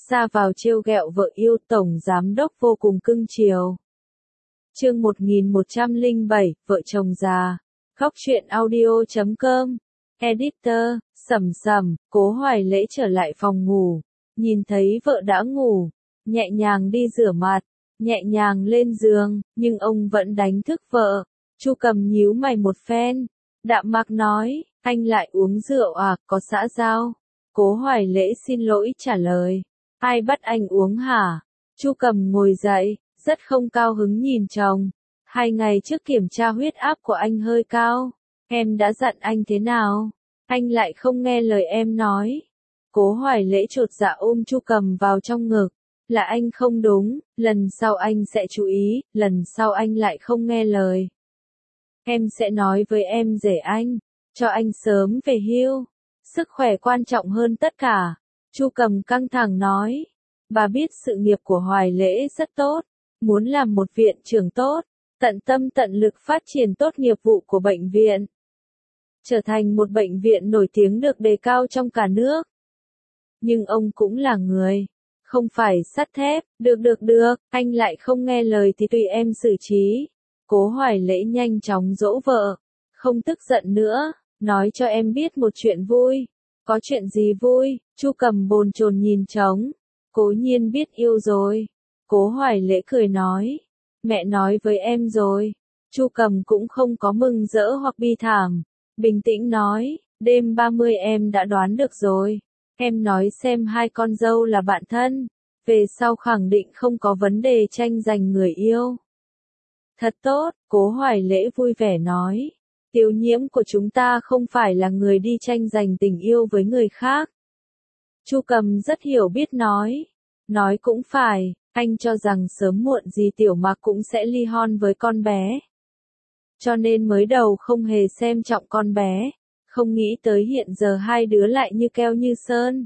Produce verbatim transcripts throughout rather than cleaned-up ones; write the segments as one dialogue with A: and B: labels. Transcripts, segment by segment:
A: ra vào trêu ghẹo vợ yêu, tổng giám đốc vô cùng cưng chiều. Chương một nghìn một trăm lẻ bảy, vợ chồng già. Khóc chuyện audio chấm com. Editor, Sầm Sầm. Cố Hoài Lễ trở lại phòng ngủ, nhìn thấy vợ đã ngủ, nhẹ nhàng đi rửa mặt, nhẹ nhàng lên giường, nhưng ông vẫn đánh thức vợ. Chu Cầm nhíu mày một phen, đạm mạc nói, anh lại uống rượu à, có xã giao? Cố Hoài Lễ xin lỗi trả lời, ai bắt anh uống hả? Chu Cầm ngồi dậy, rất không cao hứng nhìn chồng. Hai ngày trước kiểm tra huyết áp của anh hơi cao, em đã dặn anh thế nào? Anh lại không nghe lời em nói. Cố Hoài Lễ chột dạ ôm Chu Cầm vào trong ngực, là anh không đúng, lần sau anh sẽ chú ý, lần sau anh lại không nghe lời. Em sẽ nói với em rể anh, cho anh sớm về hưu. Sức khỏe quan trọng hơn tất cả. Chu Cầm căng thẳng nói, bà biết sự nghiệp của Hoài Lễ rất tốt, muốn làm một viện trưởng tốt, tận tâm tận lực phát triển tốt nghiệp vụ của bệnh viện, trở thành một bệnh viện nổi tiếng được đề cao trong cả nước. Nhưng ông cũng là người, không phải sắt thép. Được được được, anh lại không nghe lời thì tùy em xử trí. Cố Hoài Lễ nhanh chóng dỗ vợ, không tức giận nữa, nói cho em biết một chuyện vui. Có chuyện gì vui? Chu Cầm bồn chồn nhìn trống. Cố Nhiên biết yêu rồi. Cố Hoài Lễ cười nói, mẹ nói với em rồi. Chu Cầm cũng không có mừng rỡ hoặc bi thảm, bình tĩnh nói, đêm ba mươi em đã đoán được rồi. Em nói xem hai con dâu là bạn thân, về sau khẳng định không có vấn đề tranh giành người yêu. Thật tốt, Cố Hoài Lễ vui vẻ nói, Tiểu Nhiễm của chúng ta không phải là người đi tranh giành tình yêu với người khác. Chu Cầm rất hiểu biết nói, nói cũng phải, anh cho rằng sớm muộn gì Tiểu Mạc cũng sẽ ly hôn với con bé. Cho nên mới đầu không hề xem trọng con bé, không nghĩ tới hiện giờ hai đứa lại như keo như sơn.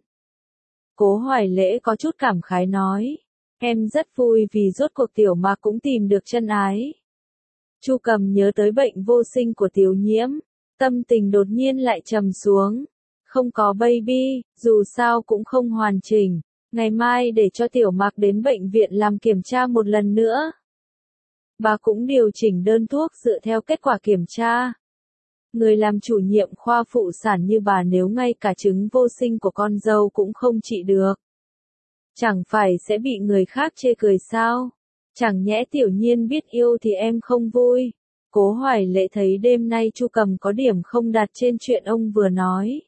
A: Cố Hoài Lễ có chút cảm khái nói, em rất vui vì rốt cuộc Tiểu Mạc cũng tìm được chân ái. Chu Cầm nhớ tới bệnh vô sinh của Tiểu Nhiễm, tâm tình đột nhiên lại trầm xuống. Không có baby, dù sao cũng không hoàn chỉnh, ngày mai để cho Tiểu Mạc đến bệnh viện làm kiểm tra một lần nữa. Bà cũng điều chỉnh đơn thuốc dựa theo kết quả kiểm tra. Người làm chủ nhiệm khoa phụ sản như bà nếu ngay cả trứng vô sinh của con dâu cũng không trị được, chẳng phải sẽ bị người khác chê cười sao? Chẳng nhẽ Tiểu Nhiên biết yêu thì em không vui? Cố Hoài Lễ thấy đêm nay Chu Cầm có điểm không đạt trên chuyện ông vừa nói.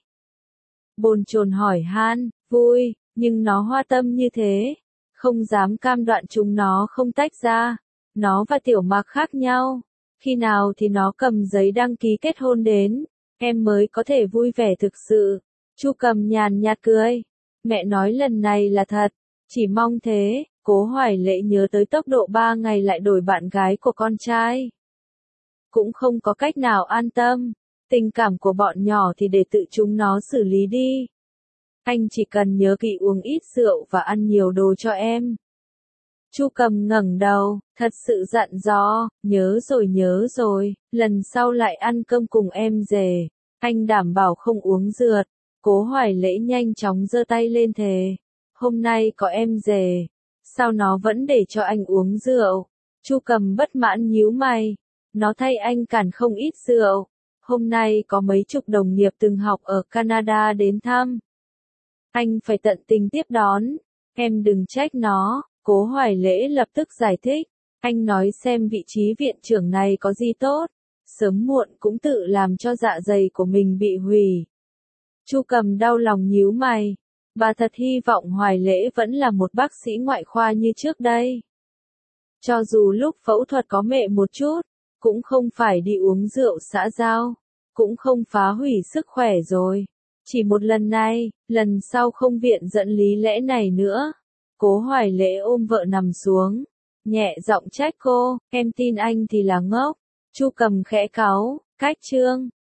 A: Bồn chồn hỏi han, vui, nhưng nó hoa tâm như thế, không dám cam đoan chúng nó không tách ra. Nó và Tiểu Mạc khác nhau, khi nào thì nó cầm giấy đăng ký kết hôn đến, em mới có thể vui vẻ thực sự. Chu Cầm nhàn nhạt cười, mẹ nói lần này là thật, chỉ mong thế. Cố Hoài Lễ nhớ tới tốc độ ba ngày lại đổi bạn gái của con trai, cũng không có cách nào an tâm. Tình cảm của bọn nhỏ thì để tự chúng nó xử lý đi. Anh chỉ cần nhớ kỹ uống ít rượu và ăn nhiều đồ cho em. Chu Cầm ngẩng đầu, thật sự dặn dò, nhớ rồi nhớ rồi, lần sau lại ăn cơm cùng em rể, anh đảm bảo không uống rượt. Cố Hoài Lễ nhanh chóng giơ tay lên thề, hôm nay có em rể, sao nó vẫn để cho anh uống rượu? Chu Cầm bất mãn nhíu mày, nó thay anh cản không ít rượu. Hôm nay có mấy chục đồng nghiệp từng học ở Canada đến thăm, anh phải tận tình tiếp đón, em đừng trách nó. Cố Hoài Lễ lập tức giải thích, anh nói xem vị trí viện trưởng này có gì tốt, sớm muộn cũng tự làm cho dạ dày của mình bị hủy. Chu Cầm đau lòng nhíu mày, bà thật hy vọng Hoài Lễ vẫn là một bác sĩ ngoại khoa như trước đây. Cho dù lúc phẫu thuật có mệt một chút, cũng không phải đi uống rượu xã giao, cũng không phá hủy sức khỏe rồi. Chỉ một lần này, lần sau không viện dẫn lý lẽ này nữa. Cố Hoài Lễ ôm vợ nằm xuống, nhẹ giọng trách cô, em tin anh thì là ngốc. Chu Cầm khẽ cáu, cách chương.